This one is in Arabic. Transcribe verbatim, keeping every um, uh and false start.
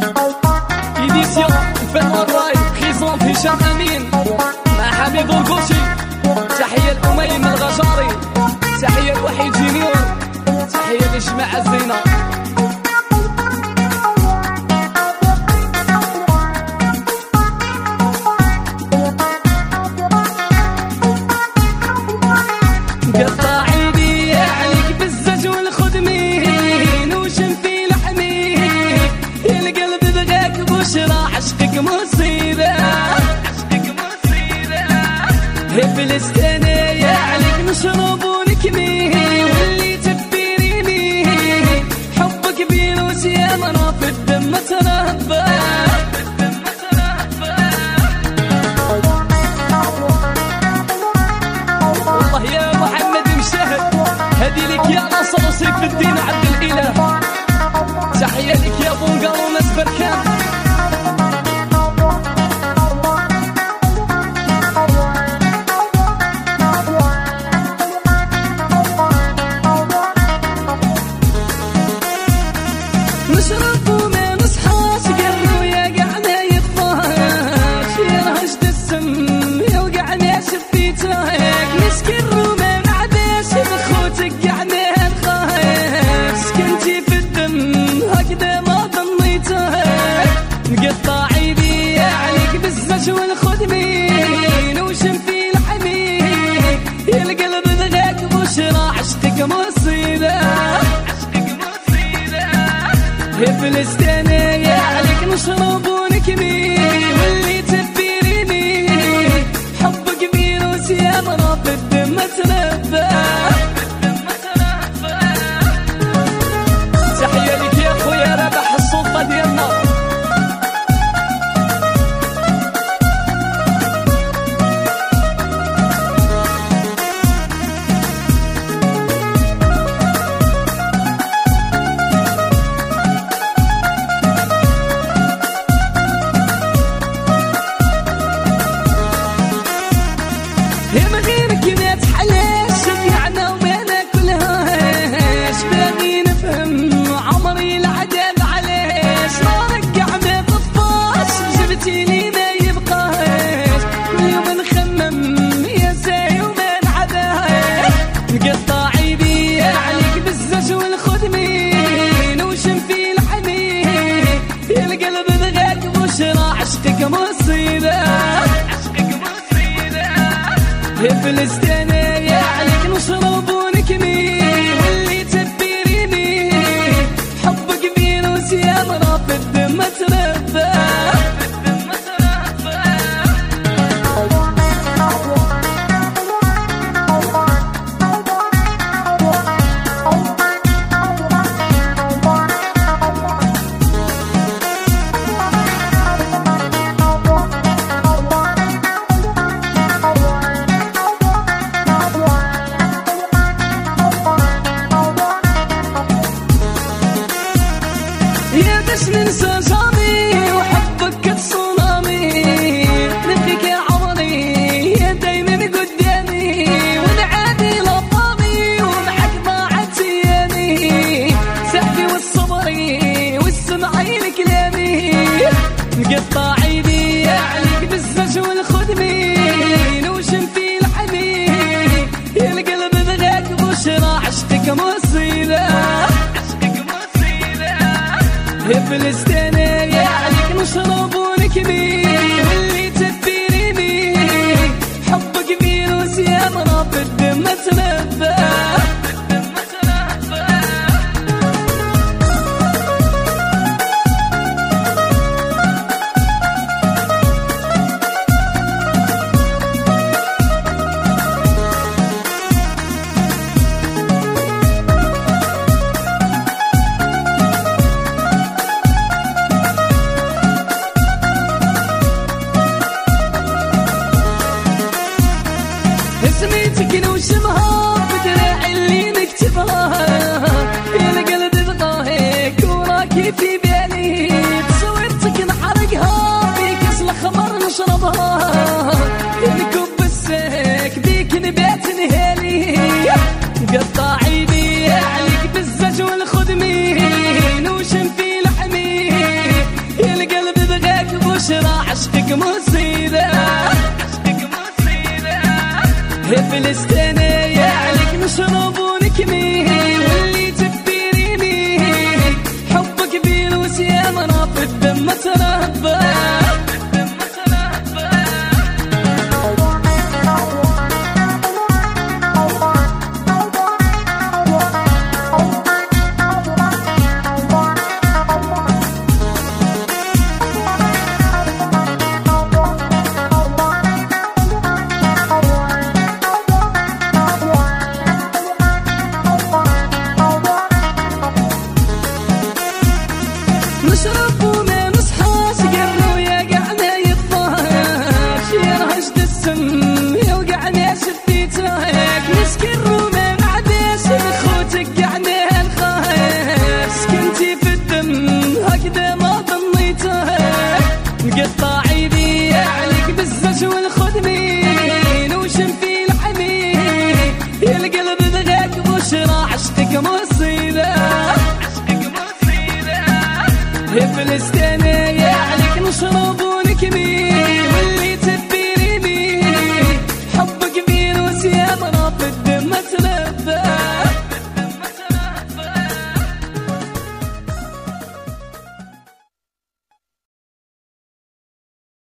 إيديسيون الفنان راي بريزونت هشام أمين مع حبيب القوشي. تحية الأميم الغجاري، تحية الوحيد جينيور، تحية للجماعة الزينة. قطع ايدي عليك بالزج والخدمين وشم في لحمي، القلب بغاك بشرى عشقك مصيبة، عشقك مصيبة. هي فلسطينية عليك نشرب ونكمي واللي تبيريني، حبك بيروس يا مرا في الدم تربى. والله يا محمد مشاهد هدي لك يا ناصر وسيف الدين عبد الإله، تحية لك يا بونقر وناس بركان. نشرب وما نصحاش قروا يا قعنا يطاش، يا رهجت السم يوقعنا شفيتك، نسكر وما نعداش بخوتك قعنا نخاف، سكنتي في الدم هكذا ما ظنيتك. نقطع ايدي عليك بالزج والخدمين وشم في لحمي، يا القلب بغاك بشرى عشقك مصيبة، عشقك مصيبة. يا فلسطينية عليك نشرب ونكمي واللي تبيريني، حبك فيروس يا مرا في الدم تربى. تحية لك يا خويا ربح السلطة ديالنا. يا من غيرك ما تحلاش شفيعنا وما ناكلهاش، باغي نفهم عمري العذاب علاش، نارك ما تطفاش جبتي لي ما يبقاش، كل يوم نخمم يا ساي وما نعداش. نقطع ايدي عليك بالزج والخدمين وشم في لحمي، يا القلب بغاك بشرى عشقك مصيبة، عشقك مصيبة. يا فلسطينية عليك نشرب ونكمي واللي تبيريني، حبك فيروس يا مرا في الدم تربى. يا باش ننسى جامي وحبك كتصونامي، نبغيك يا عمري يا دايما قدامي، ونعادي لطامي ومعك ضاعت ايامي، سعدي والصبري والسمعي لكلامي. نقطع ايدي عليك بالزج والخدمين وشم في لحمي، يا القلب بغاك بشرى عشقك مصيبة، عشقك مصيبة. يا فلسطينية عليك نشرب ونكمي واللي تبيريني، حبك فيروس يا مرا في الدم تربى. نشرب وما نصحاش قروا يا قعنا يطاش يرهش السم يوقعنا شديتك نسكر وما نعداش لخوتك قعنا نخاف سكنتي في الدم هكذا ما ظنيتك نقطع عيدي عليك بالزج والخدمين وشم في الحنين يا القلب بغاك بشرى عشقك مصيبه يا فلسطيني عليك نشرب ونكمل